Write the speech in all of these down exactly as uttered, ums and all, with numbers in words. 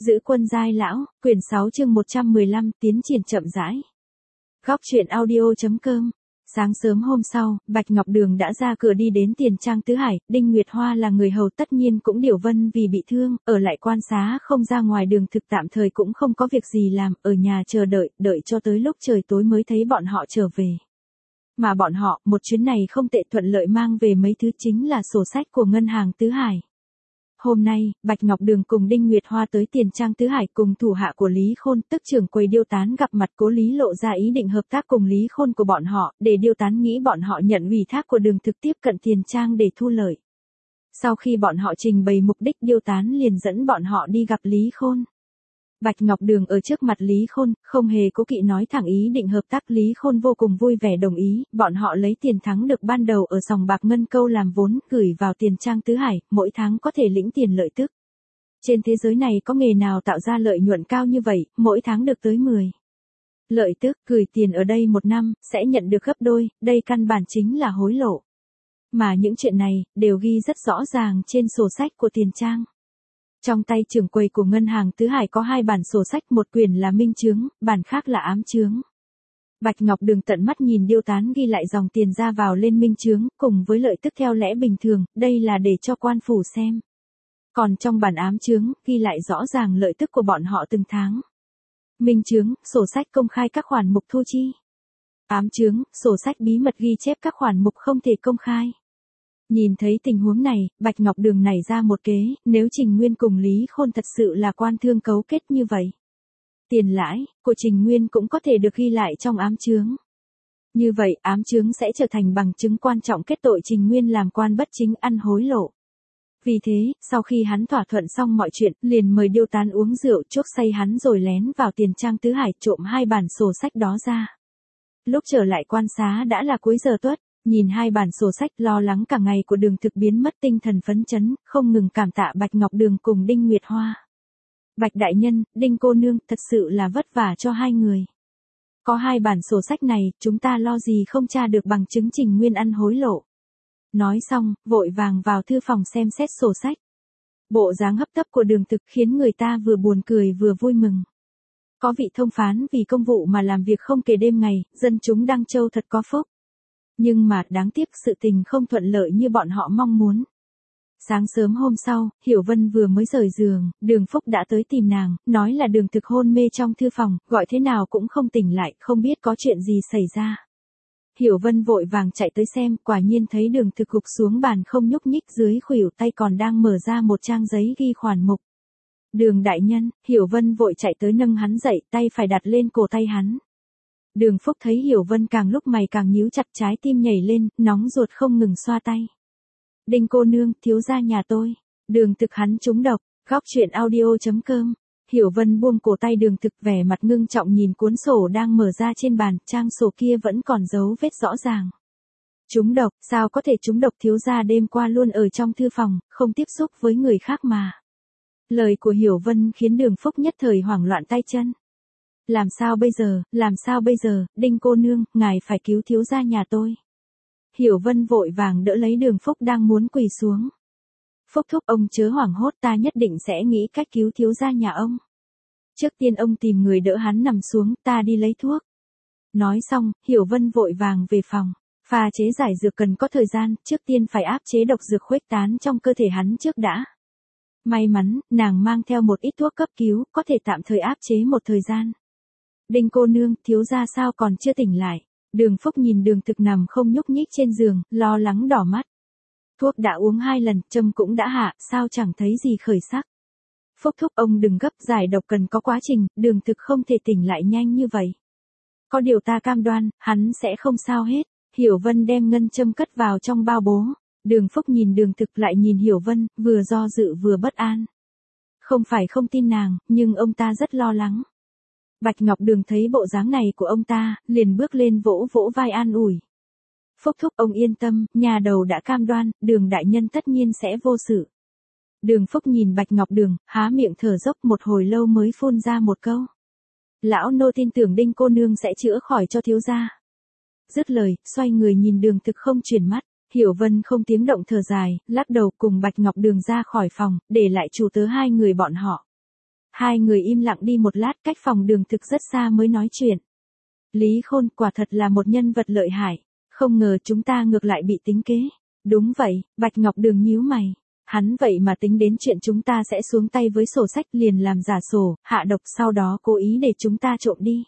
Giữ quân giai lão, quyển sáu chương một trăm mười lăm, tiến triển chậm rãi. Góc truyện audio.com. Sáng sớm hôm sau, Bạch Ngọc Đường đã ra cửa đi đến Tiền Trang Tứ Hải, Đinh Nguyệt Hoa là người hầu tất nhiên cũng điều vân vì bị thương, ở lại quan xá không ra ngoài đường thực tạm thời cũng không có việc gì làm, ở nhà chờ đợi, đợi cho tới lúc trời tối mới thấy bọn họ trở về. Mà bọn họ, một chuyến này không tệ, thuận lợi mang về mấy thứ chính là sổ sách của ngân hàng Tứ Hải. Hôm nay, Bạch Ngọc Đường cùng Đinh Nguyệt Hoa tới Tiền Trang Tứ Hải cùng thủ hạ của Lý Khôn, tức trưởng quầy Điêu Tán gặp mặt Cố Lý lộ ra ý định hợp tác cùng Lý Khôn của bọn họ, để Điêu Tán nghĩ bọn họ nhận ủy thác của Đường thực tiếp cận Tiền Trang để thu lợi. Sau khi bọn họ trình bày mục đích, Điêu Tán liền dẫn bọn họ đi gặp Lý Khôn. Bạch Ngọc Đường ở trước mặt Lý Khôn, không hề cố kỵ nói thẳng ý định hợp tác. Lý Khôn vô cùng vui vẻ đồng ý, bọn họ lấy tiền thắng được ban đầu ở sòng bạc Ngân Câu làm vốn, gửi vào Tiền Trang Tứ Hải, mỗi tháng có thể lĩnh tiền lợi tức. Trên thế giới này có nghề nào tạo ra lợi nhuận cao như vậy, mỗi tháng được tới mười. Lợi tức, gửi tiền ở đây một năm, sẽ nhận được gấp đôi, đây căn bản chính là hối lộ. Mà những chuyện này, đều ghi rất rõ ràng trên sổ sách của Tiền Trang. Trong tay trưởng quầy của ngân hàng Tứ Hải có hai bản sổ sách, một quyển là minh chướng, bản khác là ám chướng. Bạch Ngọc Đường tận mắt nhìn Điêu Tán ghi lại dòng tiền ra vào lên minh chướng, cùng với lợi tức theo lẽ bình thường, đây là để cho quan phủ xem. Còn trong bản ám chướng, ghi lại rõ ràng lợi tức của bọn họ từng tháng. Minh chướng, sổ sách công khai các khoản mục thu chi. Ám chướng, sổ sách bí mật ghi chép các khoản mục không thể công khai. Nhìn thấy tình huống này, Bạch Ngọc Đường nảy ra một kế, nếu Trình Nguyên cùng Lý Khôn thật sự là quan thương cấu kết như vậy. Tiền lãi của Trình Nguyên cũng có thể được ghi lại trong ám chướng. Như vậy, ám chướng sẽ trở thành bằng chứng quan trọng kết tội Trình Nguyên làm quan bất chính ăn hối lộ. Vì thế, sau khi hắn thỏa thuận xong mọi chuyện, liền mời Điêu Tán uống rượu, chuốc say hắn rồi lén vào Tiền Trang Tứ Hải trộm hai bản sổ sách đó ra. Lúc trở lại quan xá đã là cuối giờ tuất. Nhìn hai bản sổ sách, lo lắng cả ngày của Đường thực biến mất tinh thần phấn chấn, không ngừng cảm tạ Bạch Ngọc Đường cùng Đinh Nguyệt Hoa. Bạch đại nhân, Đinh cô nương, thật sự là vất vả cho hai người. Có hai bản sổ sách này, chúng ta lo gì không tra được bằng chứng Trình Nguyên ăn hối lộ. Nói xong, vội vàng vào thư phòng xem xét sổ sách. Bộ dáng hấp tấp của Đường thực khiến người ta vừa buồn cười vừa vui mừng. Có vị thông phán vì công vụ mà làm việc không kể đêm ngày, dân chúng Đăng Châu thật có phúc. Nhưng mà, đáng tiếc sự tình không thuận lợi như bọn họ mong muốn. Sáng sớm hôm sau, Hiểu Vân vừa mới rời giường, Đường Phúc đã tới tìm nàng, nói là Đường thực hôn mê trong thư phòng, gọi thế nào cũng không tỉnh lại, không biết có chuyện gì xảy ra. Hiểu Vân vội vàng chạy tới xem, quả nhiên thấy Đường thực gục xuống bàn không nhúc nhích, dưới khuỷu tay còn đang mở ra một trang giấy ghi khoản mục. Đường đại nhân, Hiểu Vân vội chạy tới nâng hắn dậy, tay phải đặt lên cổ tay hắn. Đường Phúc thấy Hiểu Vân càng lúc mày càng nhíu chặt, trái tim nhảy lên, nóng ruột không ngừng xoa tay. Đinh cô nương, thiếu gia nhà tôi. Đường thực hắn trúng độc. Góc truyện audio.com. Hiểu Vân buông cổ tay Đường thực, vẻ mặt ngưng trọng nhìn cuốn sổ đang mở ra trên bàn, trang sổ kia vẫn còn dấu vết rõ ràng. Trúng độc, sao có thể trúng độc, thiếu gia đêm qua luôn ở trong thư phòng, không tiếp xúc với người khác mà. Lời của Hiểu Vân khiến Đường Phúc nhất thời hoảng loạn tay chân. Làm sao bây giờ, làm sao bây giờ, Đinh cô nương, ngài phải cứu thiếu gia nhà tôi. Hiểu Vân vội vàng đỡ lấy Đường Phúc đang muốn quỳ xuống. Phúc thúc, ông chớ hoảng hốt, ta nhất định sẽ nghĩ cách cứu thiếu gia nhà ông. Trước tiên ông tìm người đỡ hắn nằm xuống, ta đi lấy thuốc. Nói xong, Hiểu Vân vội vàng về phòng. Pha chế giải dược cần có thời gian, trước tiên phải áp chế độc dược khuếch tán trong cơ thể hắn trước đã. May mắn, nàng mang theo một ít thuốc cấp cứu, có thể tạm thời áp chế một thời gian. Đinh cô nương, thiếu gia sao còn chưa tỉnh lại. Đường Phúc nhìn Đường thực nằm không nhúc nhích trên giường, lo lắng đỏ mắt. Thuốc đã uống hai lần, châm cũng đã hạ, sao chẳng thấy gì khởi sắc. Phúc thúc, ông đừng gấp, giải độc cần có quá trình, Đường thực không thể tỉnh lại nhanh như vậy. Có điều ta cam đoan, hắn sẽ không sao hết. Hiểu Vân đem ngân châm cất vào trong bao bố. Đường Phúc nhìn Đường thực lại nhìn Hiểu Vân, vừa do dự vừa bất an. Không phải không tin nàng, nhưng ông ta rất lo lắng. Bạch Ngọc Đường thấy bộ dáng này của ông ta, liền bước lên vỗ vỗ vai an ủi. Phúc thúc, ông yên tâm, nhà đầu đã cam đoan, Đường đại nhân tất nhiên sẽ vô sự. Đường Phúc nhìn Bạch Ngọc Đường, há miệng thở dốc một hồi lâu mới phun ra một câu. Lão nô tin tưởng Đinh cô nương sẽ chữa khỏi cho thiếu gia. Dứt lời, xoay người nhìn Đường thực không chuyển mắt. Hiểu Vân không tiếng động thở dài, lắc đầu cùng Bạch Ngọc Đường ra khỏi phòng, để lại chủ tớ hai người bọn họ. Hai người im lặng đi một lát, cách phòng đường thực rất xa mới nói chuyện. Lý Khôn quả thật là một nhân vật lợi hại, không ngờ chúng ta ngược lại bị tính kế. Đúng vậy, Bạch Ngọc Đường nhíu mày. Hắn vậy mà tính đến chuyện chúng ta sẽ xuống tay với sổ sách, liền làm giả sổ, hạ độc, sau đó cố ý để chúng ta trộm đi.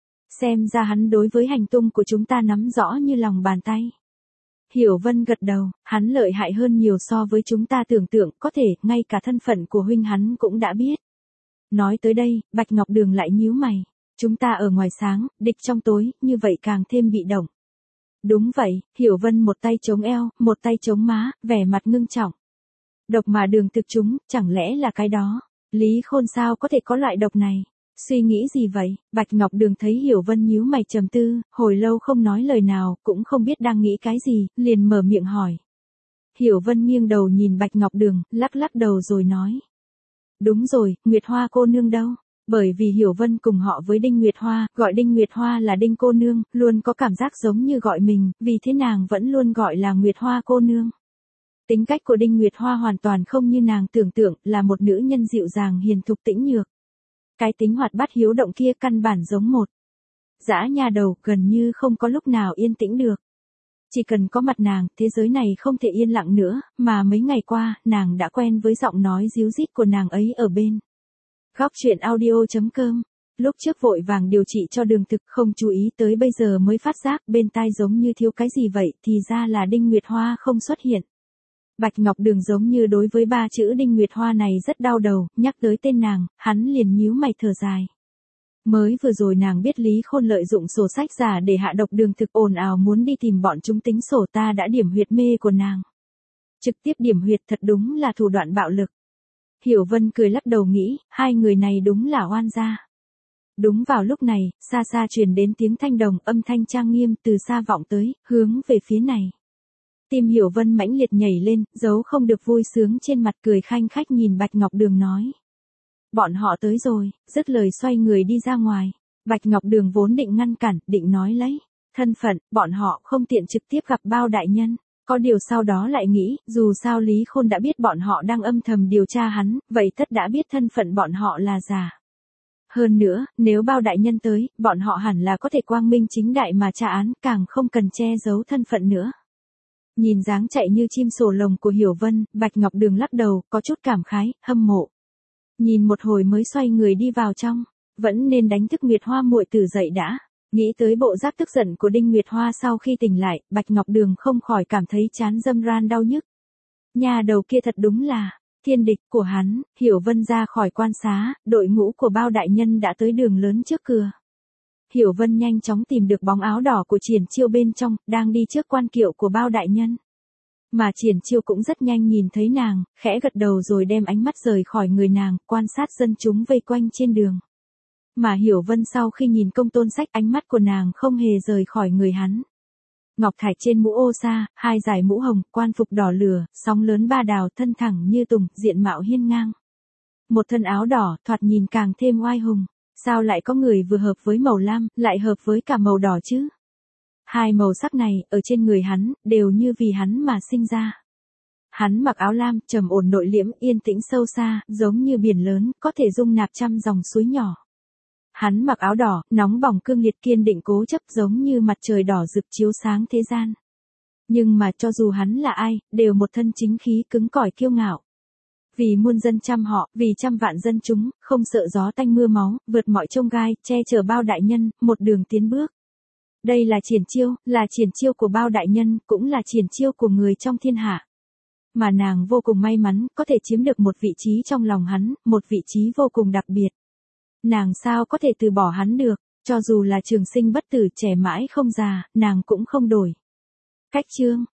Xem ra hắn đối với hành tung của chúng ta nắm rõ như lòng bàn tay. Hiểu Vân gật đầu, hắn lợi hại hơn nhiều so với chúng ta tưởng tượng, có thể ngay cả thân phận của huynh hắn cũng đã biết. Nói tới đây, Bạch Ngọc Đường lại nhíu mày. Chúng ta ở ngoài sáng, địch trong tối, như vậy càng thêm bị động. Đúng vậy, Hiểu Vân một tay chống eo, một tay chống má, vẻ mặt ngưng trọng. Độc mà Đường thực chúng, chẳng lẽ là cái đó? Lý Khôn sao có thể có loại độc này? Suy nghĩ gì vậy? Bạch Ngọc Đường thấy Hiểu Vân nhíu mày trầm tư, hồi lâu không nói lời nào, cũng không biết đang nghĩ cái gì, liền mở miệng hỏi. Hiểu Vân nghiêng đầu nhìn Bạch Ngọc Đường, lắc lắc đầu rồi nói. Đúng rồi, Nguyệt Hoa cô nương đâu? Bởi vì Hiểu Vân cùng họ với Đinh Nguyệt Hoa, gọi Đinh Nguyệt Hoa là Đinh cô nương, luôn có cảm giác giống như gọi mình, vì thế nàng vẫn luôn gọi là Nguyệt Hoa cô nương. Tính cách của Đinh Nguyệt Hoa hoàn toàn không như nàng tưởng tượng, là một nữ nhân dịu dàng hiền thục tĩnh nhược. Cái tính hoạt bát hiếu động kia căn bản giống một dã nha đầu, gần như không có lúc nào yên tĩnh được. Chỉ cần có mặt nàng, thế giới này không thể yên lặng nữa, mà mấy ngày qua, nàng đã quen với giọng nói ríu rít của nàng ấy ở bên. Góc truyện audio chấm com. Lúc trước vội vàng điều trị cho Đường thực, không chú ý tới bây giờ mới phát giác bên tai giống như thiếu cái gì vậy, thì ra là Đinh Nguyệt Hoa không xuất hiện. Bạch Ngọc Đường giống như đối với ba chữ Đinh Nguyệt Hoa này rất đau đầu, nhắc tới tên nàng, hắn liền nhíu mày thở dài. Mới vừa rồi nàng biết Lý Khôn lợi dụng sổ sách giả để hạ độc Đường thực, ồn ào muốn đi tìm bọn chúng tính sổ, ta đã điểm huyệt mê của nàng. Trực tiếp điểm huyệt, thật đúng là thủ đoạn bạo lực. Hiểu Vân cười lắc đầu nghĩ, hai người này đúng là oan gia. Đúng vào lúc này, xa xa truyền đến tiếng thanh đồng, âm thanh trang nghiêm từ xa vọng tới, hướng về phía này. Tim Hiểu Vân mãnh liệt nhảy lên, giấu không được vui sướng trên mặt, cười khanh khách nhìn Bạch Ngọc Đường nói. Bọn họ tới rồi, dứt lời xoay người đi ra ngoài. Bạch Ngọc Đường vốn định ngăn cản, định nói lấy thân phận, bọn họ không tiện trực tiếp gặp Bao đại nhân. Có điều sau đó lại nghĩ, dù sao Lý Khôn đã biết bọn họ đang âm thầm điều tra hắn, vậy tất đã biết thân phận bọn họ là giả. Hơn nữa, nếu Bao đại nhân tới, bọn họ hẳn là có thể quang minh chính đại mà tra án, càng không cần che giấu thân phận nữa. Nhìn dáng chạy như chim sổ lồng của Hiểu Vân, Bạch Ngọc Đường lắc đầu, có chút cảm khái, hâm mộ. Nhìn một hồi mới xoay người đi vào trong, vẫn nên đánh thức Nguyệt Hoa muội tử dậy đã. Nghĩ tới bộ giáp tức giận của Đinh Nguyệt Hoa sau khi tỉnh lại, Bạch Ngọc Đường không khỏi cảm thấy trán râm ran đau nhức. Nhà đầu kia thật đúng là thiên địch của hắn. Hiểu Vân ra khỏi quan xá, đội ngũ của Bao đại nhân đã tới đường lớn trước cửa. Hiểu Vân nhanh chóng tìm được bóng áo đỏ của Triển Chiêu bên trong, đang đi trước quan kiệu của Bao đại nhân. Mà Triển Chiêu cũng rất nhanh nhìn thấy nàng, khẽ gật đầu rồi đem ánh mắt rời khỏi người nàng, quan sát dân chúng vây quanh trên đường. Mà Hiểu Vân sau khi nhìn Công Tôn Sách, ánh mắt của nàng không hề rời khỏi người hắn. Ngọc thạch trên mũ ô sa, hai dải mũ hồng, quan phục đỏ lửa, sóng lớn ba đào, thân thẳng như tùng, diện mạo hiên ngang. Một thân áo đỏ, thoạt nhìn càng thêm oai hùng. Sao lại có người vừa hợp với màu lam, lại hợp với cả màu đỏ chứ? Hai màu sắc này, ở trên người hắn, đều như vì hắn mà sinh ra. Hắn mặc áo lam, trầm ổn nội liễm, yên tĩnh sâu xa, giống như biển lớn, có thể dung nạp trăm dòng suối nhỏ. Hắn mặc áo đỏ, nóng bỏng cương liệt, kiên định cố chấp, giống như mặt trời đỏ rực chiếu sáng thế gian. Nhưng mà cho dù hắn là ai, đều một thân chính khí cứng cỏi kiêu ngạo. Vì muôn dân trăm họ, vì trăm vạn dân chúng, không sợ gió tanh mưa máu, vượt mọi chông gai, che chở Bao đại nhân, một đường tiến bước. Đây là Triển Chiêu, là Triển Chiêu của Bao đại nhân, cũng là Triển Chiêu của người trong thiên hạ. Mà nàng vô cùng may mắn, có thể chiếm được một vị trí trong lòng hắn, một vị trí vô cùng đặc biệt. Nàng sao có thể từ bỏ hắn được, cho dù là trường sinh bất tử, trẻ mãi không già, nàng cũng không đổi. Cách chương